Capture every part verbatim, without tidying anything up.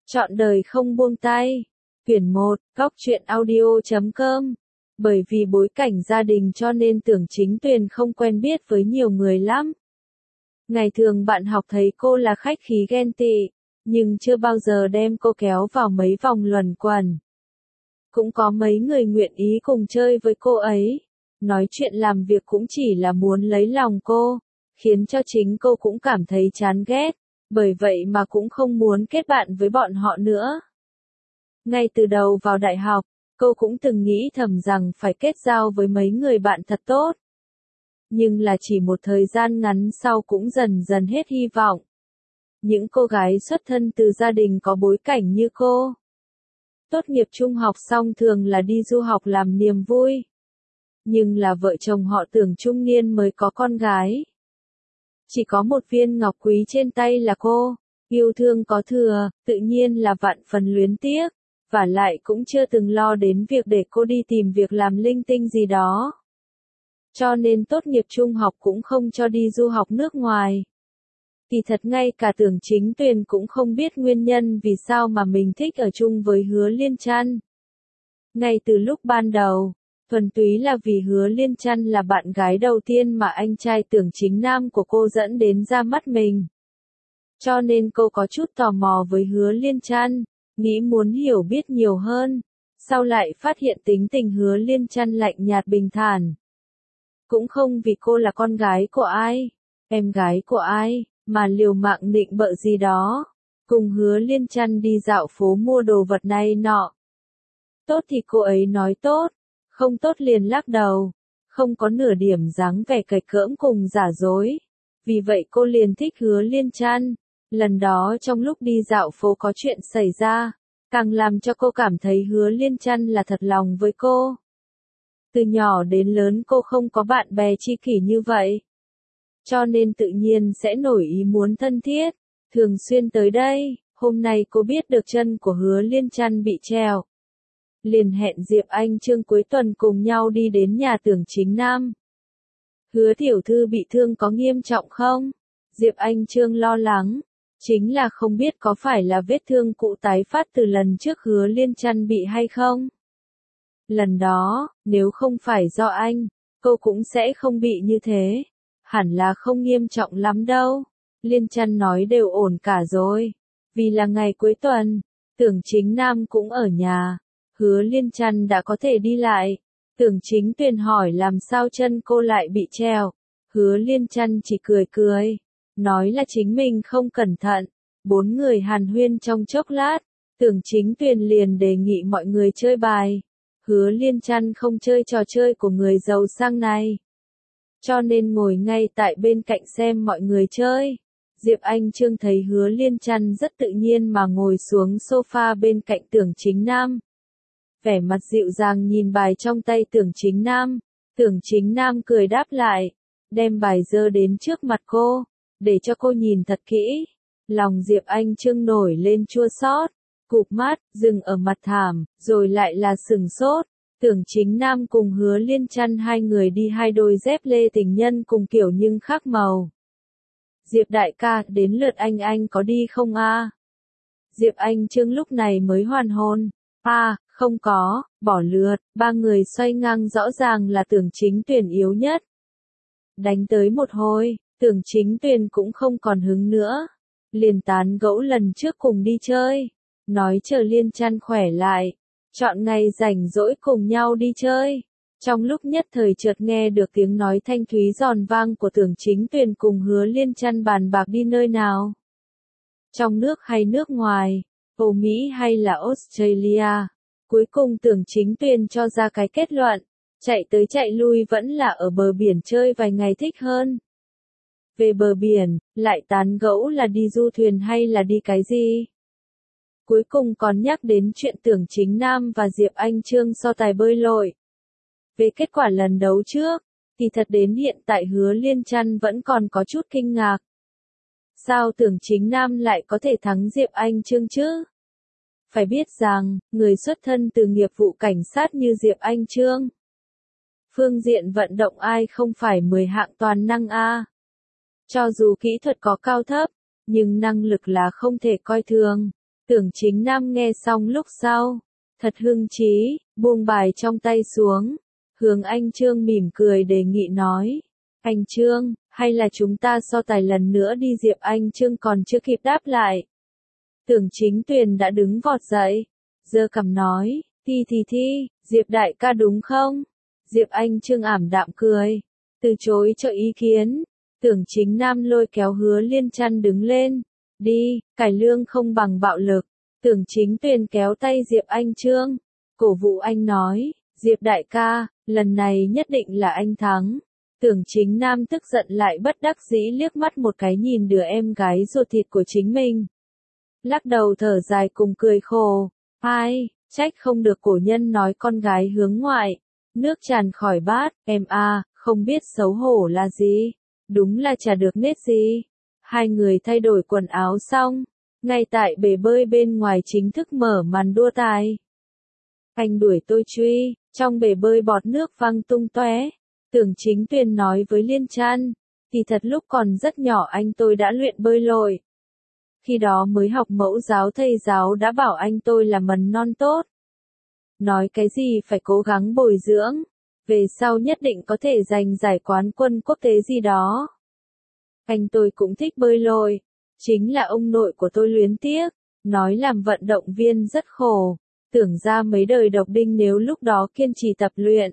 Trọn đời không buông tay. Quyển một, góc truyện audio chấm com. Bởi vì bối cảnh gia đình cho nên Tưởng Chính Tuyền không quen biết với nhiều người lắm. Ngày thường bạn học thấy cô là khách khí ghen tị, nhưng chưa bao giờ đem cô kéo vào mấy vòng luẩn quẩn. Cũng có mấy người nguyện ý cùng chơi với cô ấy. Nói chuyện làm việc cũng chỉ là muốn lấy lòng cô, khiến cho chính cô cũng cảm thấy chán ghét, bởi vậy mà cũng không muốn kết bạn với bọn họ nữa. Ngay từ đầu vào đại học, cô cũng từng nghĩ thầm rằng phải kết giao với mấy người bạn thật tốt. Nhưng là chỉ một thời gian ngắn sau cũng dần dần hết hy vọng. Những cô gái xuất thân từ gia đình có bối cảnh như cô, tốt nghiệp trung học xong thường là đi du học làm niềm vui. Nhưng là vợ chồng họ Tưởng trung niên mới có con gái. Chỉ có một viên ngọc quý trên tay là cô, yêu thương có thừa, tự nhiên là vạn phần luyến tiếc, và lại cũng chưa từng lo đến việc để cô đi tìm việc làm linh tinh gì đó. Cho nên tốt nghiệp trung học cũng không cho đi du học nước ngoài. Kỳ thật ngay cả Tưởng Chính Tuyền cũng không biết nguyên nhân vì sao mà mình thích ở chung với Hứa Liên Trăn. Ngay từ lúc ban đầu, thuần túy là vì Hứa Liên Trăn là bạn gái đầu tiên mà anh trai Tưởng Chính Nam của cô dẫn đến ra mắt mình. Cho nên cô có chút tò mò với Hứa Liên Trăn, nghĩ muốn hiểu biết nhiều hơn, sau lại phát hiện tính tình Hứa Liên Trăn lạnh nhạt bình thản. Cũng không vì cô là con gái của ai, em gái của ai, mà liều mạng nịnh bợ gì đó, cùng Hứa Liên Trăn đi dạo phố mua đồ vật này nọ. Tốt thì cô ấy nói tốt, không tốt liền lắc đầu, không có nửa điểm dáng vẻ cạch cỡm cùng giả dối. Vì vậy cô liền thích Hứa Liên Trăn. Lần đó trong lúc đi dạo phố có chuyện xảy ra, càng làm cho cô cảm thấy Hứa Liên Trăn là thật lòng với cô. Từ nhỏ đến lớn cô không có bạn bè tri kỷ như vậy. Cho nên tự nhiên sẽ nổi ý muốn thân thiết, thường xuyên tới đây. Hôm nay cô biết được chân của Hứa Liên Trăn bị treo, liền hẹn Diệp Anh Trương cuối tuần cùng nhau đi đến nhà Tưởng Chính Nam. Hứa tiểu thư bị thương có nghiêm trọng không? Diệp Anh Trương lo lắng, chính là không biết có phải là vết thương cũ tái phát từ lần trước Hứa Liên Trăn bị hay không? Lần đó, nếu không phải do anh, cô cũng sẽ không bị như thế. Hẳn là không nghiêm trọng lắm đâu. Liên Trăn nói đều ổn cả rồi. Vì là ngày cuối tuần, Tưởng Chính Nam cũng ở nhà. Hứa Liên Trăn đã có thể đi lại. Tưởng Chính Tuyền hỏi làm sao chân cô lại bị treo. Hứa Liên Trăn chỉ cười cười, nói là chính mình không cẩn thận. Bốn người hàn huyên trong chốc lát, Tưởng Chính Tuyền liền đề nghị mọi người chơi bài. Hứa Liên Trăn không chơi trò chơi của người giàu sang này, cho nên ngồi ngay tại bên cạnh xem mọi người chơi. Diệp Anh Trương thấy Hứa Liên Trăn rất tự nhiên mà ngồi xuống sofa bên cạnh Tưởng Chính Nam. Vẻ mặt dịu dàng nhìn bài trong tay Tưởng Chính Nam. Tưởng Chính Nam cười đáp lại, đem bài giơ đến trước mặt cô, để cho cô nhìn thật kỹ. Lòng Diệp Anh Trương nổi lên chua xót, cụp mắt, dừng ở mặt thảm, rồi lại là sừng sốt. Tưởng Chính Nam cùng Hứa Liên Trăn hai người đi hai đôi dép lê tình nhân cùng kiểu nhưng khác màu. Diệp đại ca, đến lượt anh anh có đi không a? Diệp Anh Trương lúc này mới hoàn hồn. A, à, không có, bỏ lượt. Ba người xoay ngang rõ ràng là Tưởng Chính Tuyền yếu nhất. Đánh tới một hồi, Tưởng Chính Tuyền cũng không còn hứng nữa. Liền tán gẫu lần trước cùng đi chơi. Nói chờ Liên Trăn khỏe lại, chọn ngày rảnh rỗi cùng nhau đi chơi. Trong lúc nhất thời chợt nghe được tiếng nói thanh thúy giòn vang của Tưởng Chính Tuyền cùng Hứa Liên Trăn bàn bạc đi nơi nào. Trong nước hay nước ngoài, Âu Mỹ hay là Australia. Cuối cùng Tưởng Chính Tuyền cho ra cái kết luận, chạy tới chạy lui vẫn là ở bờ biển chơi vài ngày thích hơn. Về bờ biển, lại tán gẫu là đi du thuyền hay là đi cái gì? Cuối cùng còn nhắc đến chuyện Tưởng Chính Nam và Diệp Anh Trương so tài bơi lội. Về kết quả lần đấu trước, thì thật đến hiện tại Hứa Liên Trăn vẫn còn có chút kinh ngạc. Sao Tưởng Chính Nam lại có thể thắng Diệp Anh Trương chứ? Phải biết rằng, người xuất thân từ nghiệp vụ cảnh sát như Diệp Anh Trương, phương diện vận động ai không phải mười hạng toàn năng a. Cho dù kỹ thuật có cao thấp, nhưng năng lực là không thể coi thường. Tưởng Chính Nam nghe xong lúc sau, thật hưng trí, buông bài trong tay xuống, hướng anh Trương mỉm cười đề nghị nói, anh Trương, hay là chúng ta so tài lần nữa đi. Diệp Anh Trương còn chưa kịp đáp lại. Tưởng Chính Tuyền đã đứng vọt dậy, giơ cằm nói, thi thì thi, Diệp đại ca đúng không? Diệp Anh Trương ảm đạm cười, từ chối cho ý kiến. Tưởng Chính Nam lôi kéo Hứa Liên Trăn đứng lên, đi, cải lương không bằng bạo lực. Tưởng Chính Tuyền kéo tay Diệp Anh Trương, cổ vũ anh nói, Diệp đại ca, lần này nhất định là anh thắng. Tưởng Chính Nam tức giận lại bất đắc dĩ liếc mắt một cái nhìn đứa em gái ruột thịt của chính mình. Lắc đầu thở dài cùng cười khổ, ai, trách không được cổ nhân nói con gái hướng ngoại, nước tràn khỏi bát, em a, không biết xấu hổ là gì, đúng là chả được nết gì. Hai người thay đổi quần áo xong, ngay tại bể bơi bên ngoài chính thức mở màn đua tài. Anh đuổi tôi truy, trong bể bơi bọt nước văng tung tóe. Tưởng Chính Tuyền nói với Liên Trăn, thì thật lúc còn rất nhỏ anh tôi đã luyện bơi lội. Khi đó mới học mẫu giáo thầy giáo đã bảo anh tôi là mầm non tốt. Nói cái gì phải cố gắng bồi dưỡng, về sau nhất định có thể giành giải quán quân quốc tế gì đó. Anh tôi cũng thích bơi lội, chính là ông nội của tôi luyến tiếc, nói làm vận động viên rất khổ, tưởng ra mấy đời độc đinh nếu lúc đó kiên trì tập luyện.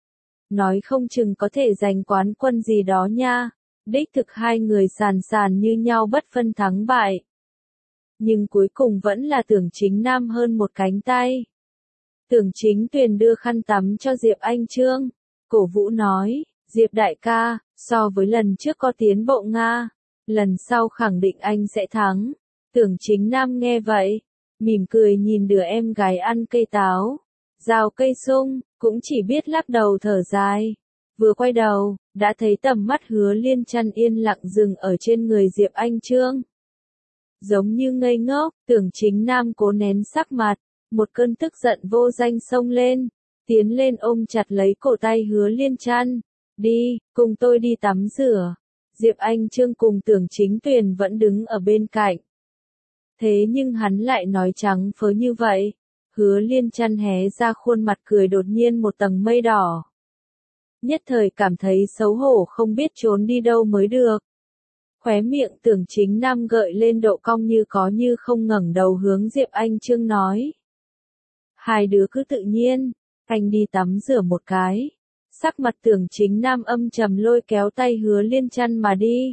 Nói không chừng có thể giành quán quân gì đó nha, đích thực hai người sàn sàn như nhau bất phân thắng bại. Nhưng cuối cùng vẫn là Tưởng Chính Nam hơn một cánh tay. Tưởng Chính Tuyền đưa khăn tắm cho Diệp Anh Trương, cổ vũ nói, Diệp đại ca, so với lần trước có tiến bộ Nga, lần sau khẳng định anh sẽ thắng. Tưởng Chính Nam nghe vậy, mỉm cười nhìn đứa em gái ăn cây táo, rào cây sung, cũng chỉ biết lắc đầu thở dài. Vừa quay đầu, đã thấy tầm mắt Hứa Liên Trăn yên lặng dừng ở trên người Diệp Anh Trương. Giống như ngây ngốc, Tưởng Chính Nam cố nén sắc mặt, một cơn tức giận vô danh xông lên, tiến lên ôm chặt lấy cổ tay Hứa Liên Trăn. Đi, cùng tôi đi tắm rửa. Diệp Anh Trương cùng Tưởng Chính Tuyền vẫn đứng ở bên cạnh. Thế nhưng hắn lại nói trắng phớ như vậy. Hứa Liên Trăn hé ra khuôn mặt cười đột nhiên một tầng mây đỏ. Nhất thời cảm thấy xấu hổ không biết trốn đi đâu mới được. Khóe miệng Tưởng Chính Nam gợi lên độ cong như có như không ngẩng đầu hướng Diệp Anh Trương nói. Hai đứa cứ tự nhiên, anh đi tắm rửa một cái. Sắc mặt Tưởng Chính Nam âm trầm lôi kéo tay Hứa Liên Trăn mà đi.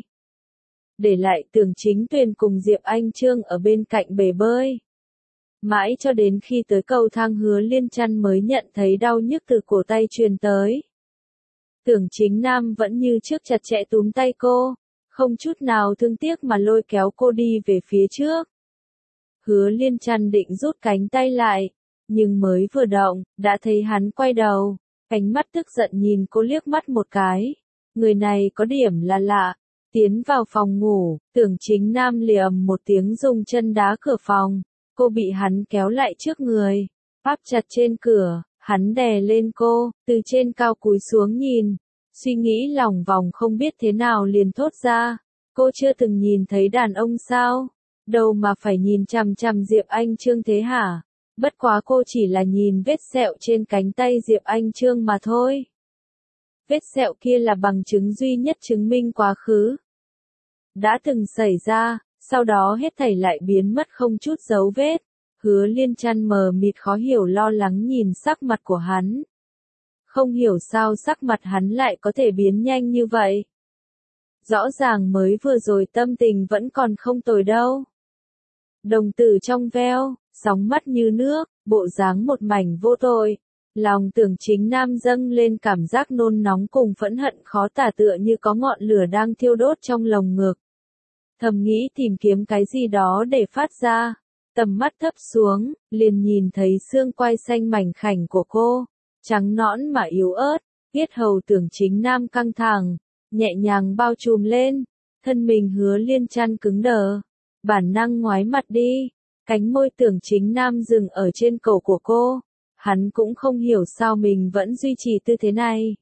Để lại Tưởng Chính Tuyền cùng Diệp Anh Trương ở bên cạnh bể bơi. Mãi cho đến khi tới cầu thang Hứa Liên Trăn mới nhận thấy đau nhức từ cổ tay truyền tới. Tưởng Chính Nam vẫn như trước chặt chẽ túm tay cô, không chút nào thương tiếc mà lôi kéo cô đi về phía trước. Hứa Liên Trăn định rút cánh tay lại, nhưng mới vừa động, đã thấy hắn quay đầu, ánh mắt tức giận nhìn cô liếc mắt một cái. Người này có điểm là lạ. Tiến vào phòng ngủ, Tưởng Chính Nam lìa ầm một tiếng dùng chân đá cửa phòng. Cô bị hắn kéo lại trước người, áp chặt trên cửa, hắn đè lên cô, từ trên cao cúi xuống nhìn, suy nghĩ lòng vòng không biết thế nào liền thốt ra, cô chưa từng nhìn thấy đàn ông sao, đâu mà phải nhìn chằm chằm Diệp Anh Trương thế hả, bất quá cô chỉ là nhìn vết sẹo trên cánh tay Diệp Anh Trương mà thôi. Vết sẹo kia là bằng chứng duy nhất chứng minh quá khứ đã từng xảy ra. Sau đó hết thảy lại biến mất không chút dấu vết. Hứa Liên Trăn mờ mịt khó hiểu lo lắng nhìn sắc mặt của hắn. Không hiểu sao sắc mặt hắn lại có thể biến nhanh như vậy. Rõ ràng mới vừa rồi tâm tình vẫn còn không tồi đâu. Đồng tử trong veo, sóng mắt như nước, bộ dáng một mảnh vô tội. Lòng Tưởng Chính Nam dâng lên cảm giác nôn nóng cùng phẫn hận khó tả tựa như có ngọn lửa đang thiêu đốt trong lồng ngực. Thầm nghĩ tìm kiếm cái gì đó để phát ra, tầm mắt thấp xuống, liền nhìn thấy xương quai xanh mảnh khảnh của cô, trắng nõn mà yếu ớt, yết hầu Tưởng Chính Nam căng thẳng, nhẹ nhàng bao trùm lên, thân mình Hứa Liên Trăn cứng đờ, bản năng ngoái mặt đi, cánh môi Tưởng Chính Nam dừng ở trên cổ của cô, hắn cũng không hiểu sao mình vẫn duy trì tư thế này.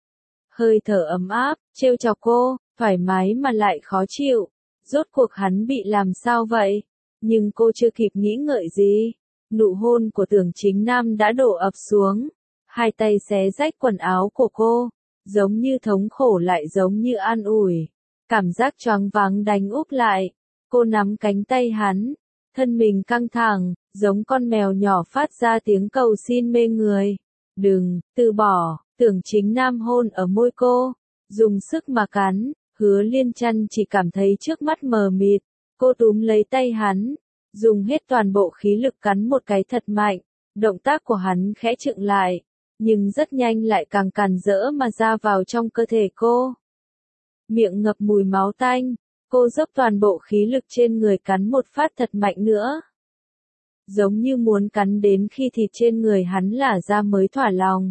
Hơi thở ấm áp, trêu chọc cô, thoải mái mà lại khó chịu. Rốt cuộc hắn bị làm sao vậy? Nhưng cô chưa kịp nghĩ ngợi gì, nụ hôn của Tưởng Chính Nam đã đổ ập xuống, hai tay xé rách quần áo của cô, giống như thống khổ lại giống như an ủi. Cảm giác choáng váng đánh úp lại, cô nắm cánh tay hắn, thân mình căng thẳng, giống con mèo nhỏ phát ra tiếng cầu xin mê người. Đừng, từ bỏ, Tưởng Chính Nam hôn ở môi cô, dùng sức mà cắn, Hứa Liên Chân chỉ cảm thấy trước mắt mờ mịt, cô túm lấy tay hắn, dùng hết toàn bộ khí lực cắn một cái thật mạnh, động tác của hắn khẽ chững lại, nhưng rất nhanh lại càng càn rỡ mà ra vào trong cơ thể cô. Miệng ngập mùi máu tanh, cô dốc toàn bộ khí lực trên người cắn một phát thật mạnh nữa. Giống như muốn cắn đến khi thịt trên người hắn lả ra mới thỏa lòng.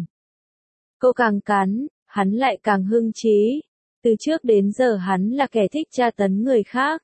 Cô càng cắn, hắn lại càng hưng trí. Từ trước đến giờ hắn là kẻ thích tra tấn người khác.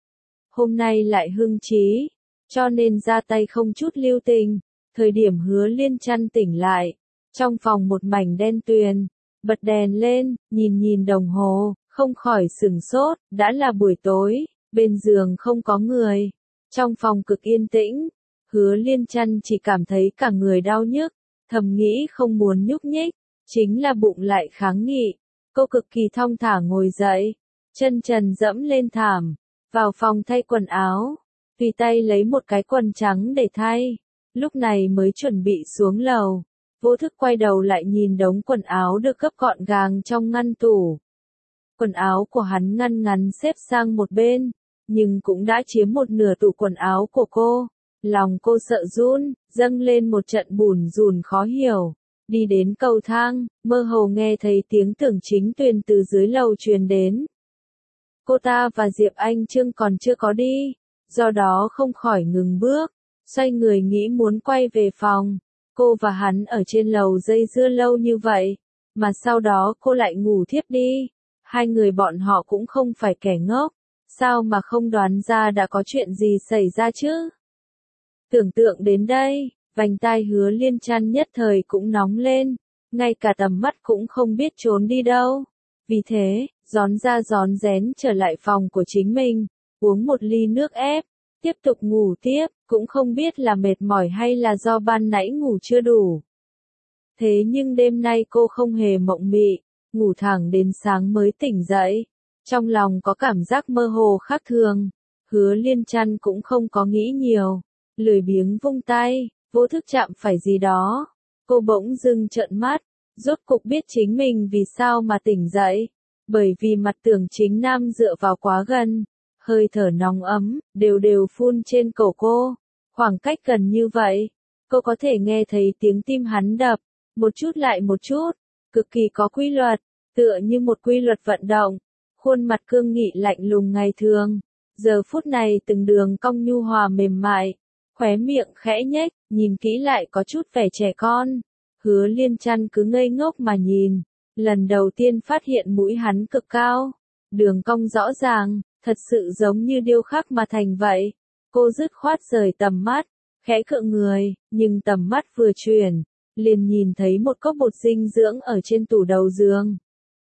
Hôm nay lại hưng trí, cho nên ra tay không chút lưu tình. Thời điểm Hứa Liên Chân tỉnh lại, trong phòng một mảnh đen tuyền, bật đèn lên, nhìn nhìn đồng hồ, không khỏi sửng sốt, đã là buổi tối, bên giường không có người, trong phòng cực yên tĩnh, Hứa Liên Chân chỉ cảm thấy cả người đau nhức, thầm nghĩ không muốn nhúc nhích, chính là bụng lại kháng nghị, cô cực kỳ thong thả ngồi dậy, chân trần dẫm lên thảm, vào phòng thay quần áo, tùy tay lấy một cái quần trắng để thay, lúc này mới chuẩn bị xuống lầu, vô thức quay đầu lại nhìn đống quần áo được gấp gọn gàng trong ngăn tủ. Quần áo của hắn ngăn ngắn xếp sang một bên, nhưng cũng đã chiếm một nửa tủ quần áo của cô. Lòng cô sợ run, dâng lên một trận bủn rủn khó hiểu. Đi đến cầu thang, mơ hồ nghe thấy tiếng Tưởng Chính Tuyền từ dưới lầu truyền đến. Cô ta và Diệp Anh Trương còn chưa có đi, do đó không khỏi ngừng bước, xoay người nghĩ muốn quay về phòng. Cô và hắn ở trên lầu dây dưa lâu như vậy, mà sau đó cô lại ngủ thiếp đi. Hai người bọn họ cũng không phải kẻ ngốc, sao mà không đoán ra đã có chuyện gì xảy ra chứ? Tưởng tượng đến đây, vành tai Hứa Liên Chân nhất thời cũng nóng lên, ngay cả tầm mắt cũng không biết trốn đi đâu. Vì thế, rón ra rón rén trở lại phòng của chính mình, uống một ly nước ép, tiếp tục ngủ tiếp, cũng không biết là mệt mỏi hay là do ban nãy ngủ chưa đủ. Thế nhưng đêm nay cô không hề mộng mị, ngủ thẳng đến sáng mới tỉnh dậy, trong lòng có cảm giác mơ hồ khác thường. Hứa Liên Chân cũng không có nghĩ nhiều, lười biếng vung tay, vô thức chạm phải gì đó. Cô bỗng dưng trợn mắt, rốt cục biết chính mình vì sao mà tỉnh dậy, bởi vì mặt Tưởng Chính Nam dựa vào quá gần, hơi thở nóng ấm, đều đều phun trên cổ cô, khoảng cách gần như vậy, cô có thể nghe thấy tiếng tim hắn đập, một chút lại một chút, cực kỳ có quy luật, tựa như một quy luật vận động. Khuôn mặt cương nghị lạnh lùng ngày thường, giờ phút này từng đường cong nhu hòa mềm mại, khóe miệng khẽ nhếch, nhìn kỹ lại có chút vẻ trẻ con. Hứa Liên Chân cứ ngây ngốc mà nhìn, lần đầu tiên phát hiện mũi hắn cực cao, đường cong rõ ràng, thật sự giống như điêu khắc mà thành vậy. Cô dứt khoát rời tầm mắt, khẽ khựng người, nhưng tầm mắt vừa chuyển, liền nhìn thấy một cốc bột dinh dưỡng ở trên tủ đầu giường.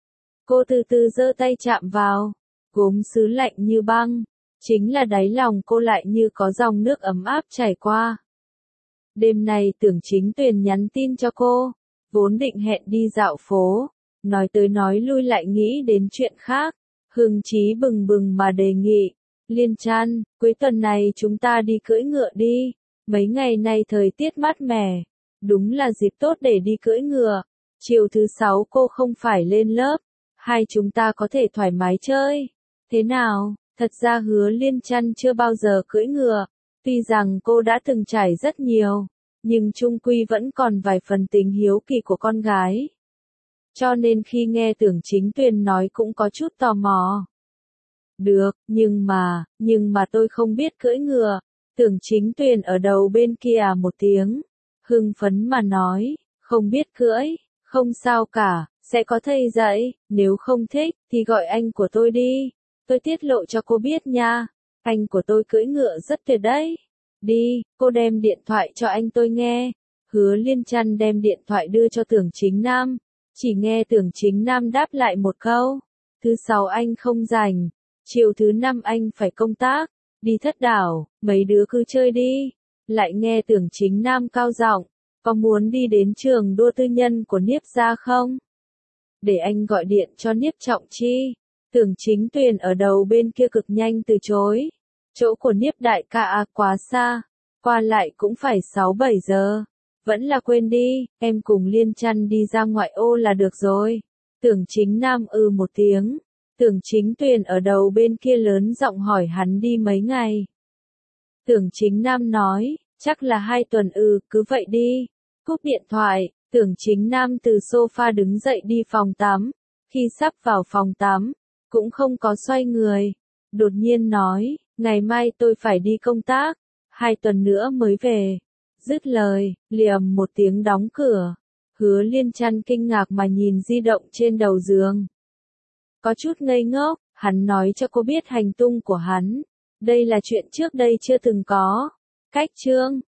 Cô từ từ giơ tay chạm vào, gốm sứ lạnh như băng, chính là đáy lòng cô lại như có dòng nước ấm áp chảy qua. Đêm nay Tưởng Chính Tuyền nhắn tin cho cô, vốn định hẹn đi dạo phố, nói tới nói lui lại nghĩ đến chuyện khác, hưng trí bừng bừng mà đề nghị, Liên Chân, cuối tuần này chúng ta đi cưỡi ngựa đi, mấy ngày nay thời tiết mát mẻ, đúng là dịp tốt để đi cưỡi ngựa, chiều thứ sáu cô không phải lên lớp, hai chúng ta có thể thoải mái chơi, thế nào? Thật ra Hứa Liên Chân chưa bao giờ cưỡi ngựa, tuy rằng cô đã từng trải rất nhiều, nhưng chung quy vẫn còn vài phần tình hiếu kỳ của con gái. Cho nên khi nghe Tưởng Chính Tuyền nói cũng có chút tò mò. Được, nhưng mà, nhưng mà tôi không biết cưỡi ngựa. Tưởng Chính Tuyền ở đầu bên kia một tiếng, hưng phấn mà nói, không biết cưỡi, không sao cả, sẽ có thầy dạy, nếu không thích, thì gọi anh của tôi đi. Tôi tiết lộ cho cô biết nha, anh của tôi cưỡi ngựa rất tuyệt đấy. Đi, cô đem điện thoại cho anh tôi nghe. Hứa Liên Chân đem điện thoại đưa cho Tưởng Chính Nam, chỉ nghe Tưởng Chính Nam đáp lại một câu, thứ sáu anh không rảnh, chiều thứ năm anh phải công tác, Đi thất đảo, mấy đứa cứ chơi đi. Lại nghe Tưởng Chính Nam cao giọng, có muốn đi đến trường đua tư nhân của Niếp gia không? Để anh gọi điện cho Niếp Trọng Chi. Tưởng Chính Tuyền ở đầu bên kia cực nhanh từ chối. Chỗ của Niếp đại ca à, quá xa, qua lại cũng phải sáu bảy giờ. Vẫn là quên đi, em cùng Liên Chăn đi ra ngoại ô là được rồi. Tưởng Chính Nam ư một tiếng. Tưởng Chính Tuyền ở đầu bên kia lớn giọng hỏi hắn đi mấy ngày. Tưởng Chính Nam nói, chắc là hai tuần ư, cứ vậy đi. Cúp điện thoại, Tưởng Chính Nam từ sofa đứng dậy đi phòng tắm. Khi sắp vào phòng tắm, cũng không có xoay người. Đột nhiên nói, ngày mai tôi phải đi công tác, hai tuần nữa mới về. Dứt lời, liềm một tiếng đóng cửa. Hứa Liên Chăn kinh ngạc mà nhìn di động trên đầu giường. Có chút ngây ngốc, hắn nói cho cô biết hành tung của hắn. Đây là chuyện trước đây chưa từng có. Cách chương